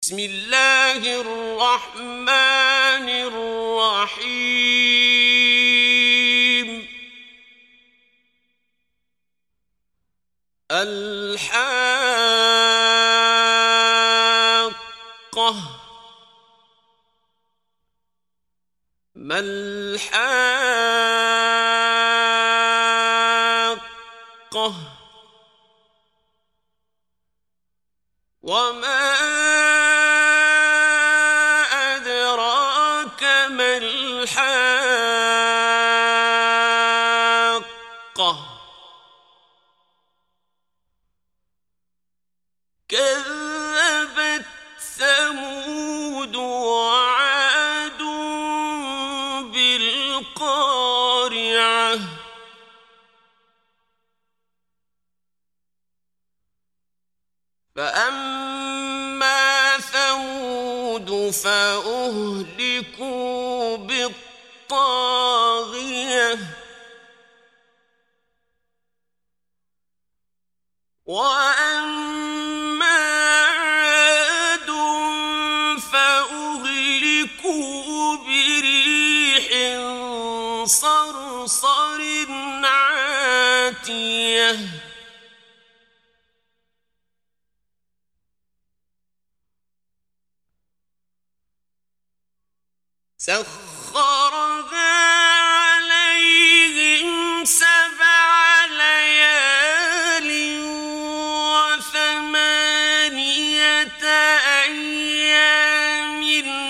بسم الله الرحمن الرحيم الحاقة ما الحاقة وما أدراك ما الحاقة كذبت ثمود وعاد بالقارعة فأما ثمود فأهلكوا بالطاغية وأما عاد فأهلكوا بريح صرصر عاتية سخرها عليهم 7 ليال و8 أيام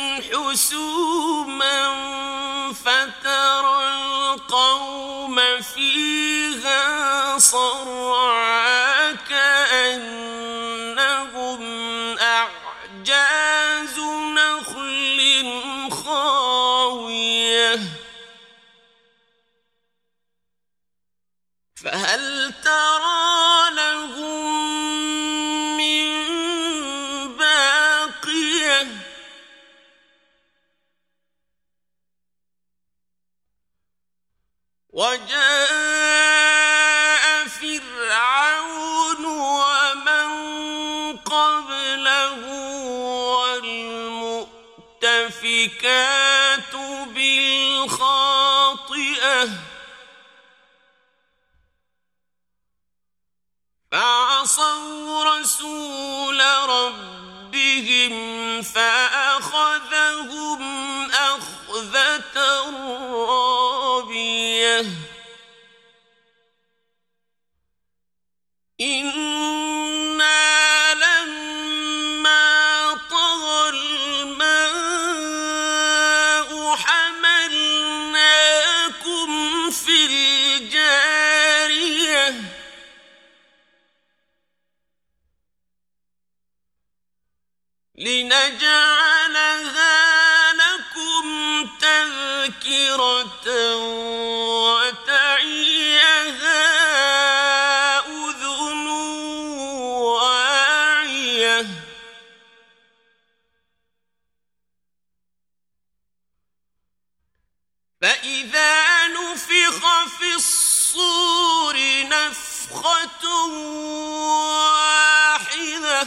حسوما فترى القوم فيها صرعى كأنهم أعجاز نخل خاوية فهل ترى لهم من باقية وجاء فرعون ومن قبله والمؤتفكات بالخاطئة فعصوا رسول ربهم فأخذهم أخذة رابية إنا لما طغى الماء حملناكم في الجارية لنجعلها لكم تذكرة وتعيها أذن واعية فإذا نفخ في الصور نفخة واحدة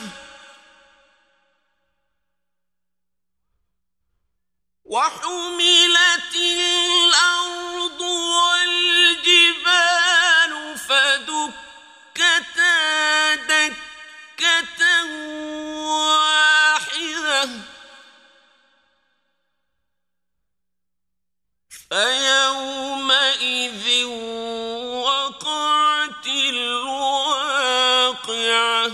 وحملت الأرض والجبال فدكتا دكة واحدة فيومئذ وقعت الواقعة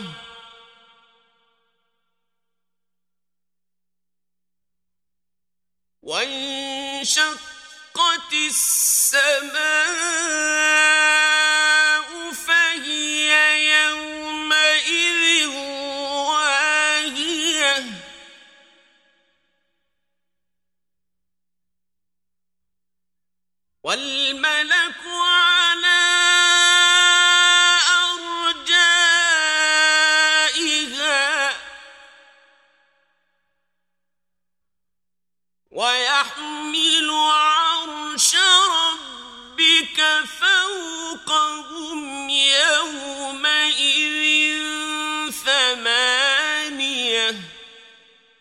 وانشقت السماء فهي يومئذ واهية والملك على أرجائها ويحمل عرش ربك فوقهم يومئذ 8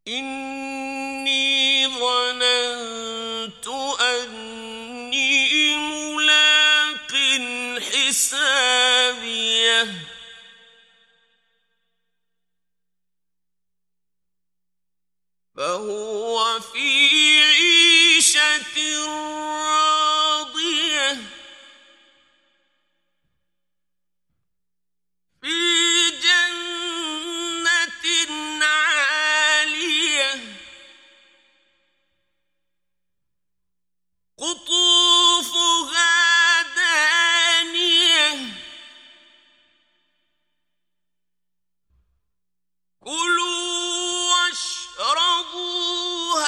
إني ظننت أني ملاق حسابيه فهو في عيشة راضية في جنة عالية قطوفها دانية كلوا واشربوا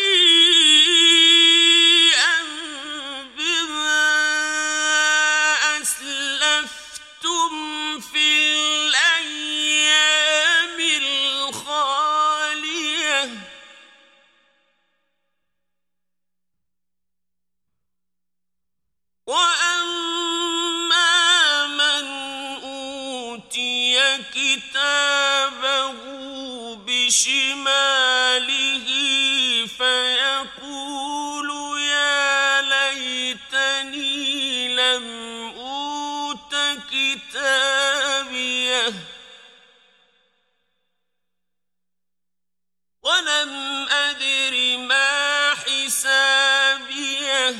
هنيئا بما أسلفتم في الأيام الخالية وأما من أوتي كتابه بشماله فيقول يا ليتني لم أوت كتابيه ولم أدر ما حسابيه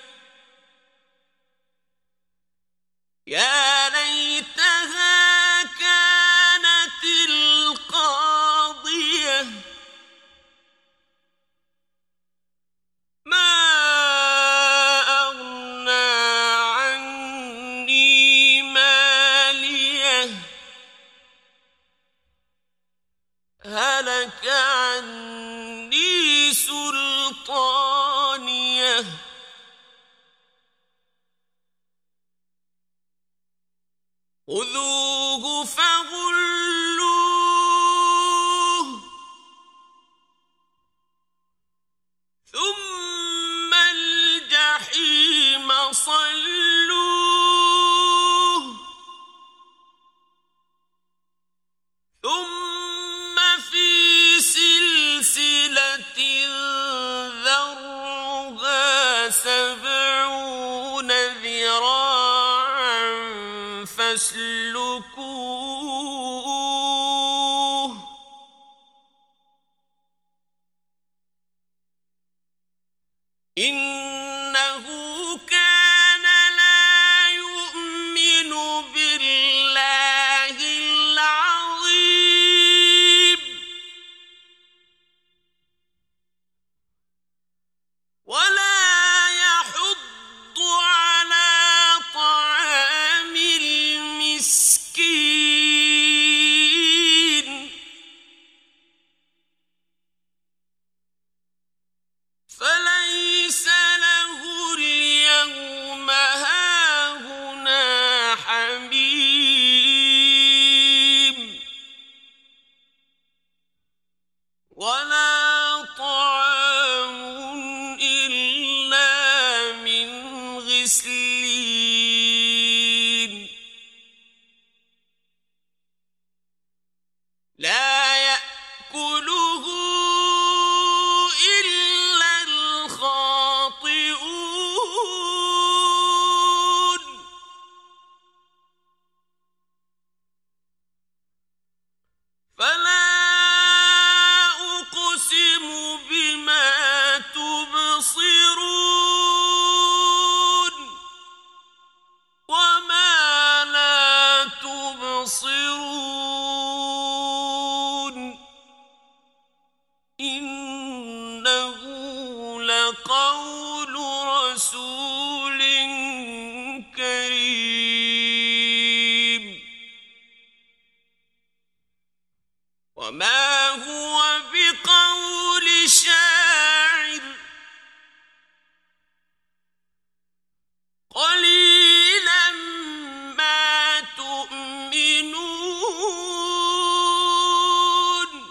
يا ليتها كانت القاضية ما أغنى عني ماليه هلك عني سلطانيه خذوه فغلوه ثم الجحيم صلوه ثم في سلسلة ذرعها 70 ذراعا فاسلكوه إنه كان لا يؤمن بالله العظيم ولا يحض على طعام المسكين فليس له اليوم هاهنا حميم ولا طعام إلا من غسلين لا يأكله إلا الخاطئون فلا أقسم بما تبصرون وما لا تبصرون إنه لقول رسول كريم وما هو بقول شاعر قليلا ما تؤمنون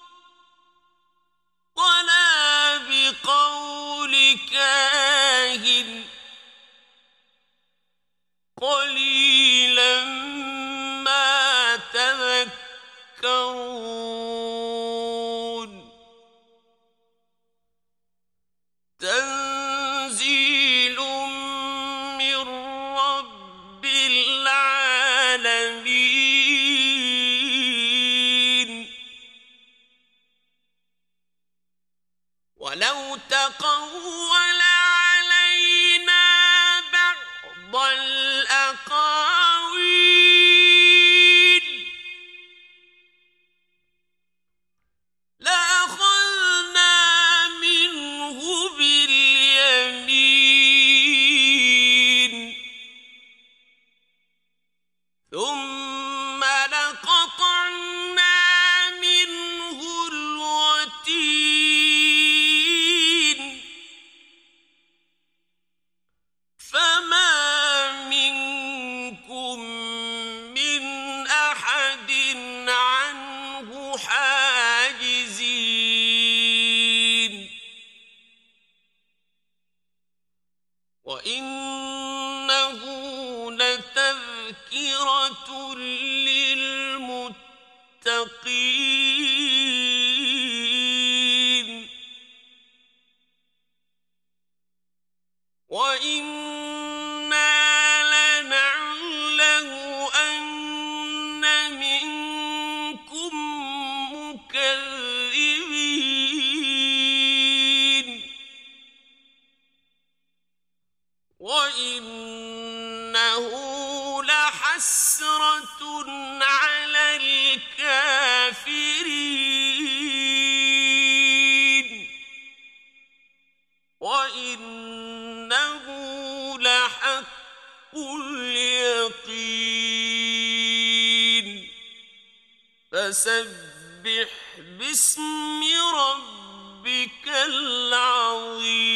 ولا بقول كاهن قليلا ما تذكرون ولو تقول علينا بعض الأقاويل لأخذنا منه باليمين ثم لقطعنا منه الوتين فما منكم من أحد عنه حاجزين وإنه لتذكرة للمتقين وإنا لنعلم أن منكم مكذبين وإنه لحسرة على الكافرين وإنه لحق اليقين فسبح باسم ربك العظيم